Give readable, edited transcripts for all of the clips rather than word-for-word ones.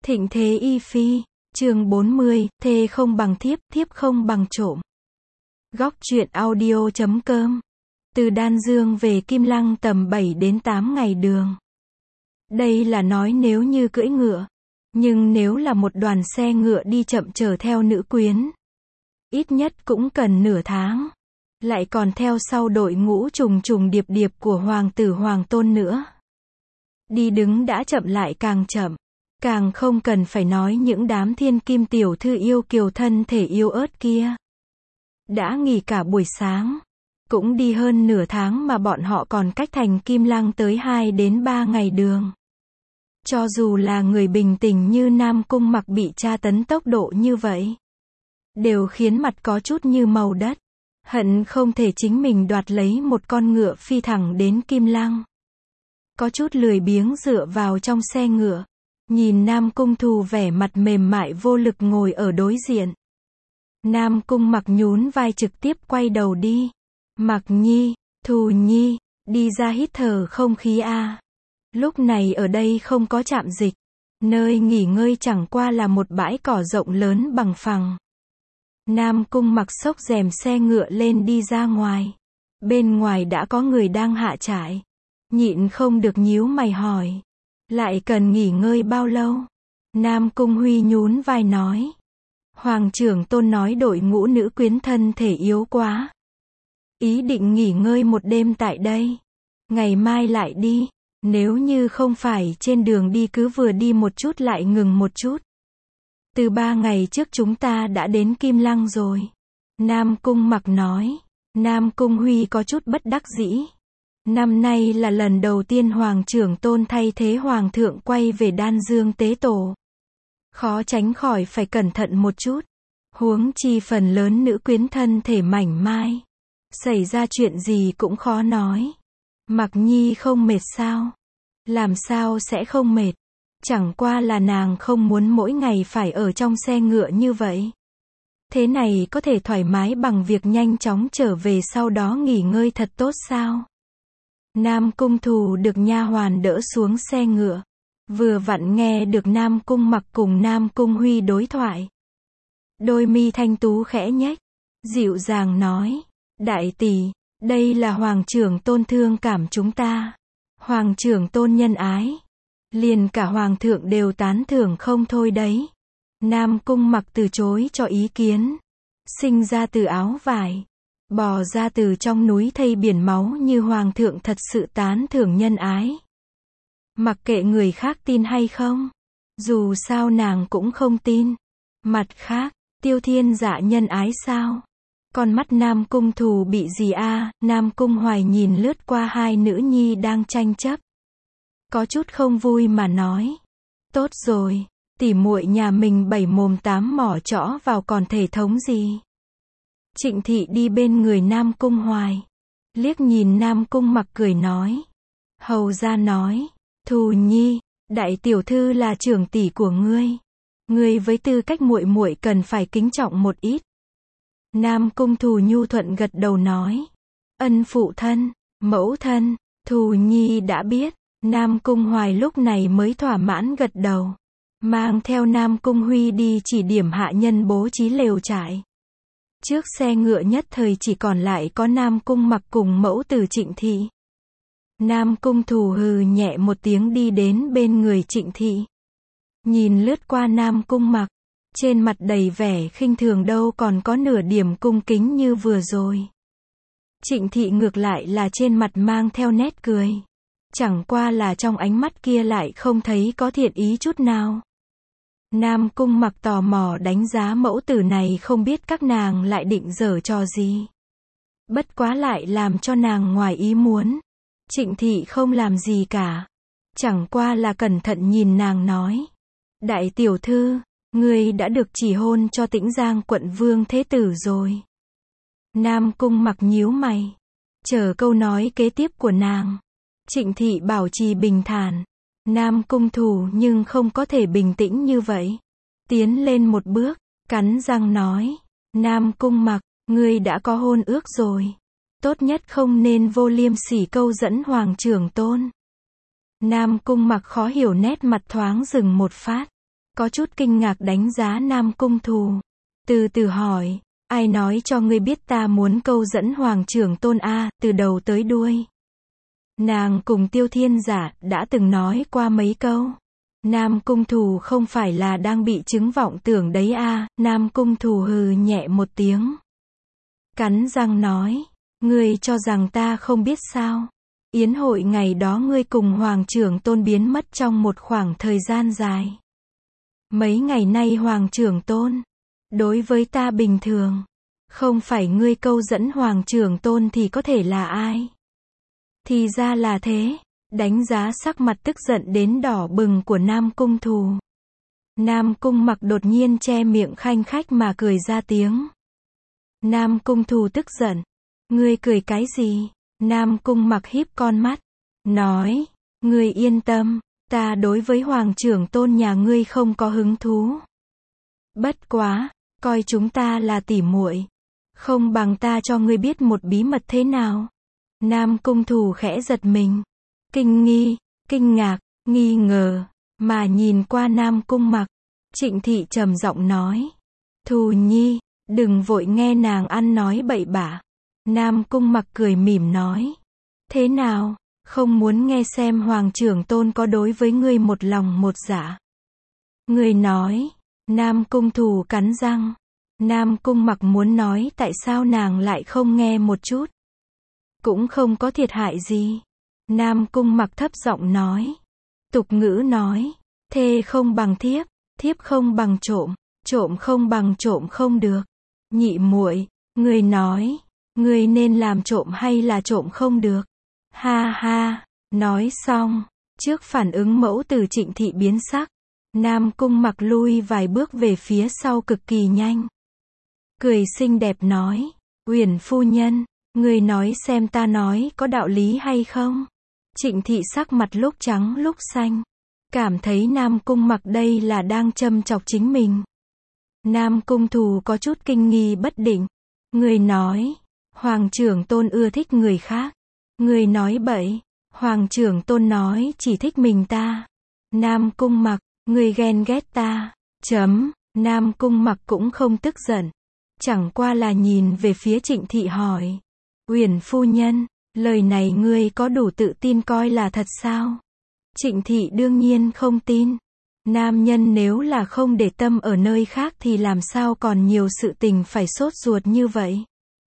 Thịnh thế y phi, chương 40, thê không bằng thiếp, thiếp không bằng trộm. Góc truyện audio.com. Từ Đan Dương về Kim Lăng tầm 7 đến 8 ngày đường. Đây là nói nếu như cưỡi ngựa. Nhưng nếu là một đoàn xe ngựa đi chậm chở theo nữ quyến, ít nhất cũng cần nửa tháng. Lại còn theo sau đội ngũ trùng trùng điệp điệp của hoàng tử hoàng tôn nữa. Đi đứng đã chậm lại càng chậm. Càng không cần phải nói những đám thiên kim tiểu thư yêu kiều thân thể yếu ớt kia. Đã nghỉ cả buổi sáng. Cũng đi hơn nửa tháng mà bọn họ còn cách thành Kim Lăng tới 2 đến 3 ngày đường. Cho dù là người bình tình như Nam Cung Mặc bị tra tấn tốc độ như vậy, đều khiến mặt có chút như màu đất. Hận không thể chính mình đoạt lấy một con ngựa phi thẳng đến Kim Lăng. Có chút lười biếng dựa vào trong xe ngựa. Nhìn Nam Cung Thù vẻ mặt mềm mại vô lực ngồi ở đối diện. Nam Cung Mặc nhún vai trực tiếp quay đầu đi. Mặc nhi, Thù nhi, đi ra hít thở không khí a. Lúc này ở đây không có trạm dịch. Nơi nghỉ ngơi chẳng qua là một bãi cỏ rộng lớn bằng phẳng. Nam Cung Mặc xốc rèm xe ngựa lên đi ra ngoài. Bên ngoài đã có người đang hạ trại. Nhịn không được nhíu mày hỏi. Lại cần nghỉ ngơi bao lâu? Nam Cung Huy nhún vai nói. Hoàng trưởng tôn nói đội ngũ nữ quyến thân thể yếu quá. Ý định nghỉ ngơi một đêm tại đây. Ngày mai lại đi. Nếu như không phải trên đường đi cứ vừa đi một chút lại ngừng một chút. Từ 3 ngày trước chúng ta đã đến Kim Lăng rồi. Nam Cung Mặc nói. Nam Cung Huy có chút bất đắc dĩ. Năm nay là lần đầu tiên Hoàng trưởng tôn thay thế Hoàng thượng quay về Đan Dương tế tổ. Khó tránh khỏi phải cẩn thận một chút. Huống chi phần lớn nữ quyến thân thể mảnh mai. Xảy ra chuyện gì cũng khó nói. Mặc nhi không mệt sao? Làm sao sẽ không mệt? Chẳng qua là nàng không muốn mỗi ngày phải ở trong xe ngựa như vậy. Thế này có thể thoải mái bằng việc nhanh chóng trở về sau đó nghỉ ngơi thật tốt sao? Nam Cung Thù được nha hoàn đỡ xuống xe ngựa. Vừa vặn nghe được Nam Cung Mặc cùng Nam Cung Huy đối thoại. Đôi mi thanh tú khẽ nhếch. Dịu dàng nói. Đại tỷ, đây là Hoàng trưởng tôn thương cảm chúng ta. Hoàng trưởng tôn nhân ái. Liền cả Hoàng thượng đều tán thưởng không thôi đấy. Nam Cung Mặc từ chối cho ý kiến. Sinh ra từ áo vải. Bò ra từ trong núi thây biển máu như Hoàng thượng thật sự tán thưởng nhân ái. Mặc kệ người khác tin hay không. Dù sao nàng cũng không tin. Mặt khác, Tiêu Thiên Dạ nhân ái sao? Con mắt Nam Cung Thù bị gì a? Nam Cung Hoài nhìn lướt qua hai nữ nhi đang tranh chấp. Có chút không vui mà nói. Tốt rồi, tỉ muội nhà mình 7 mồm 8 mỏ chõ vào còn thể thống gì? Trịnh Thị đi bên người Nam Cung Hoài. Liếc nhìn Nam Cung Mặc cười nói. Hầu ra nói. Thù nhi, đại tiểu thư là trưởng tỷ của ngươi. Ngươi với tư cách muội muội cần phải kính trọng một ít. Nam Cung Thù nhu thuận gật đầu nói. Ân phụ thân, mẫu thân, Thù nhi đã biết. Nam Cung Hoài lúc này mới thỏa mãn gật đầu. Mang theo Nam Cung Huy đi chỉ điểm hạ nhân bố trí lều trại. Trước xe ngựa nhất thời chỉ còn lại có Nam Cung Mặc cùng mẫu tử Trịnh Thị. Nam Cung Thù hừ nhẹ một tiếng đi đến bên người Trịnh Thị. Nhìn lướt qua Nam Cung Mặc. Trên mặt đầy vẻ khinh thường đâu còn có nửa điểm cung kính như vừa rồi. Trịnh Thị ngược lại là trên mặt mang theo nét cười. Chẳng qua là trong ánh mắt kia lại không thấy có thiện ý chút nào. Nam Cung Mặc tò mò đánh giá mẫu tử này không biết các nàng lại định giở trò gì. Bất quá lại làm cho nàng ngoài ý muốn. Trịnh Thị không làm gì cả. Chẳng qua là cẩn thận nhìn nàng nói. Đại tiểu thư, ngươi đã được chỉ hôn cho Tĩnh Giang quận vương thế tử rồi. Nam Cung Mặc nhíu mày. Chờ câu nói kế tiếp của nàng. Trịnh Thị bảo trì bình thản. Nam Cung Thù nhưng không có thể bình tĩnh như vậy. Tiến lên một bước, cắn răng nói. Nam Cung Mặc, ngươi đã có hôn ước rồi. Tốt nhất không nên vô liêm sỉ câu dẫn Hoàng trưởng tôn. Nam Cung Mặc khó hiểu nét mặt thoáng dừng một phát. có chút kinh ngạc đánh giá Nam Cung Thù. Từ từ hỏi, ai nói cho ngươi biết ta muốn câu dẫn Hoàng Trưởng Tôn a, từ đầu tới đuôi. Nàng cùng Tiêu Thiên Giả đã từng nói qua mấy câu. Nam Cung Thù không phải là đang bị chứng vọng tưởng đấy a. Nam Cung Thù hừ nhẹ một tiếng. Cắn răng nói, ngươi cho rằng ta không biết sao. Yến hội ngày đó ngươi cùng Hoàng Trưởng Tôn biến mất trong một khoảng thời gian dài. Mấy ngày nay Hoàng Trưởng Tôn, đối với ta bình thường. Không phải ngươi câu dẫn Hoàng Trưởng Tôn thì có thể là ai? Thì ra là thế. Đánh giá sắc mặt tức giận đến đỏ bừng của Nam Cung Thù. Nam Cung Mặc đột nhiên che miệng khanh khách mà cười ra tiếng. Nam Cung Thù tức giận. Ngươi cười cái gì? Nam Cung Mặc híp con mắt. Nói, ngươi yên tâm, ta đối với Hoàng Trưởng Tôn nhà ngươi không có hứng thú. Bất quá, coi chúng ta là tỉ muội, không bằng ta cho ngươi biết một bí mật thế nào. Nam Cung Thù khẽ giật mình. Kinh ngạc, nghi ngờ, mà nhìn qua Nam Cung Mặc. Trịnh Thị trầm giọng nói. Thù Nhi, đừng vội nghe nàng ăn nói bậy bạ. Nam Cung Mặc cười mỉm nói. Thế nào, không muốn nghe xem Hoàng Trưởng Tôn có đối với ngươi một lòng một dạ? Ngươi nói. Nam Cung Thù cắn răng. Nam Cung Mặc muốn nói tại sao nàng lại không nghe một chút. Cũng không có thiệt hại gì. Nam Cung Mặc thấp giọng nói. Tục ngữ nói, thê không bằng thiếp, thiếp không bằng trộm, trộm không bằng trộm không được. Nhị muội, ngươi nói, ngươi nên làm trộm hay là trộm không được? Ha ha, nói xong, trước phản ứng mẫu từ Trịnh Thị biến sắc, Nam Cung Mặc lui vài bước về phía sau cực kỳ nhanh. Cười xinh đẹp nói, Uyển phu nhân, ngươi nói xem ta nói có đạo lý hay không? Trịnh Thị sắc mặt lúc trắng lúc xanh, cảm thấy Nam Cung Mặc đây là đang châm chọc chính mình. Nam Cung Thù có chút kinh nghi bất định. Ngươi nói, Hoàng Trưởng Tôn ưa thích người khác. Ngươi nói bậy, Hoàng Trưởng Tôn nói chỉ thích mình ta. Nam Cung Mặc, ngươi ghen ghét ta. Nam Cung Mặc cũng không tức giận, chẳng qua là nhìn về phía Trịnh Thị hỏi. Uyển phu nhân, lời này ngươi có đủ tự tin coi là thật sao? Trịnh Thị đương nhiên không tin. Nam nhân nếu là không để tâm ở nơi khác thì làm sao còn nhiều sự tình phải sốt ruột như vậy?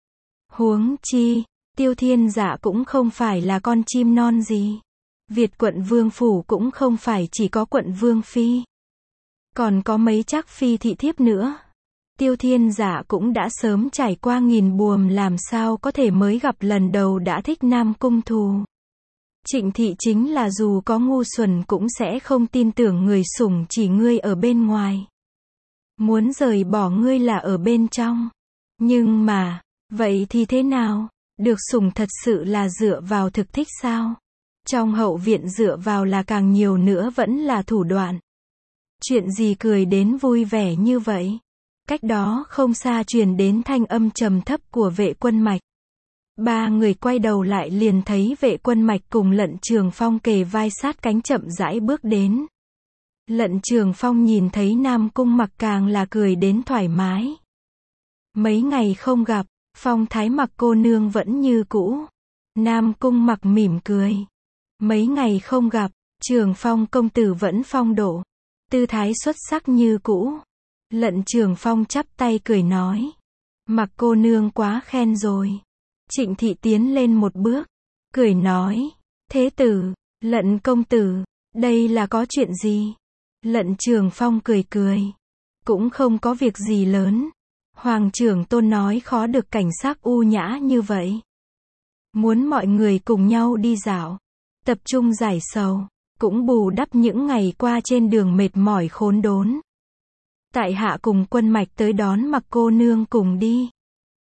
Huống chi, Tiêu Thiên Dạ cũng không phải là con chim non gì. Việt quận vương phủ cũng không phải chỉ có quận vương phi. Còn có mấy trác phi thị thiếp nữa. Tiêu Thiên Dạ cũng đã sớm trải qua nghìn buồm làm sao có thể mới gặp lần đầu đã thích Nam Cung Thù. Trịnh Thị chính là dù có ngu xuẩn cũng sẽ không tin tưởng người sủng chỉ ngươi ở bên ngoài. Muốn rời bỏ ngươi là ở bên trong. Nhưng mà, vậy thì thế nào? Được sủng thật sự là dựa vào thực thích sao? Trong hậu viện dựa vào là càng nhiều nữa vẫn là thủ đoạn. Chuyện gì cười đến vui vẻ như vậy? Cách đó không xa truyền đến thanh âm trầm thấp của Vệ Quân Mạch. Ba người quay đầu lại liền thấy Vệ Quân Mạch cùng Lận Trường Phong kề vai sát cánh chậm rãi bước đến. Lận Trường Phong nhìn thấy Nam Cung Mặc càng là cười đến thoải mái. Mấy ngày không gặp, phong thái Mặc cô nương vẫn như cũ. Nam Cung Mặc mỉm cười. Mấy ngày không gặp, Trường Phong công tử vẫn phong độ, tư thái xuất sắc như cũ. Lận Trường Phong chắp tay cười nói. Mặc cô nương quá khen rồi. Trịnh Thị tiến lên một bước, cười nói. Thế tử, Lận công tử, đây là có chuyện gì? Lận Trường Phong cười cười. Cũng không có việc gì lớn. Hoàng Trưởng Tôn nói khó được cảnh sắc u nhã như vậy. Muốn mọi người cùng nhau đi dạo, tập trung giải sầu, cũng bù đắp những ngày qua trên đường mệt mỏi khốn đốn. Tại hạ cùng Quân Mạch tới đón Mặc cô nương cùng đi.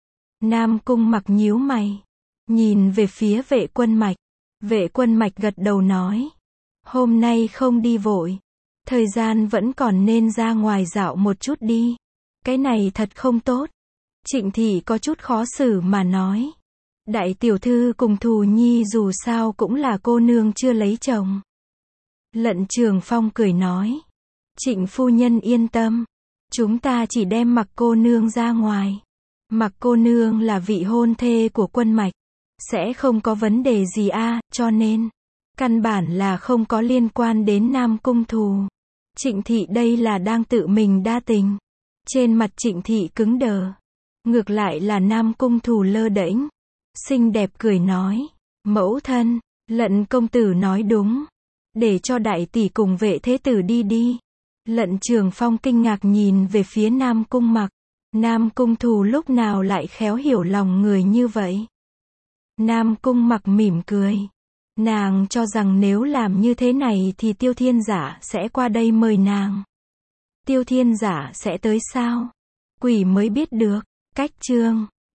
Nam Cung Mặc nhíu mày, nhìn về phía Vệ Quân Mạch. Vệ Quân Mạch gật đầu nói. Hôm nay không đi vội. Thời gian vẫn còn nên ra ngoài dạo một chút đi. Cái này thật không tốt. Trịnh Thị có chút khó xử mà nói. Đại tiểu thư cùng Thù Nhi dù sao cũng là cô nương chưa lấy chồng. Lận Trường Phong cười nói. Trịnh phu nhân yên tâm. Chúng ta chỉ đem Mặc cô nương ra ngoài. Mặc cô nương là vị hôn thê của Quân Mạch. Sẽ không có vấn đề gì cho nên, căn bản là không có liên quan đến Nam Cung thù. Trịnh thị đây là đang tự mình đa tình. Trên mặt Trịnh thị cứng đờ. Ngược lại là Nam Cung thù lơ đễnh. Xinh đẹp cười nói. Mẫu thân, Lận công tử nói đúng. Để cho đại tỷ cùng Vệ thế tử đi đi. Lận Trường Phong kinh ngạc nhìn về phía Nam Cung Mặc. Nam Cung thù lúc nào lại khéo hiểu lòng người như vậy? Nam Cung Mặc mỉm cười. Nàng cho rằng nếu làm như thế này thì Tiêu Thiên Giả sẽ qua đây mời nàng. Tiêu Thiên Giả sẽ tới sao? Quỷ mới biết được. Cách chương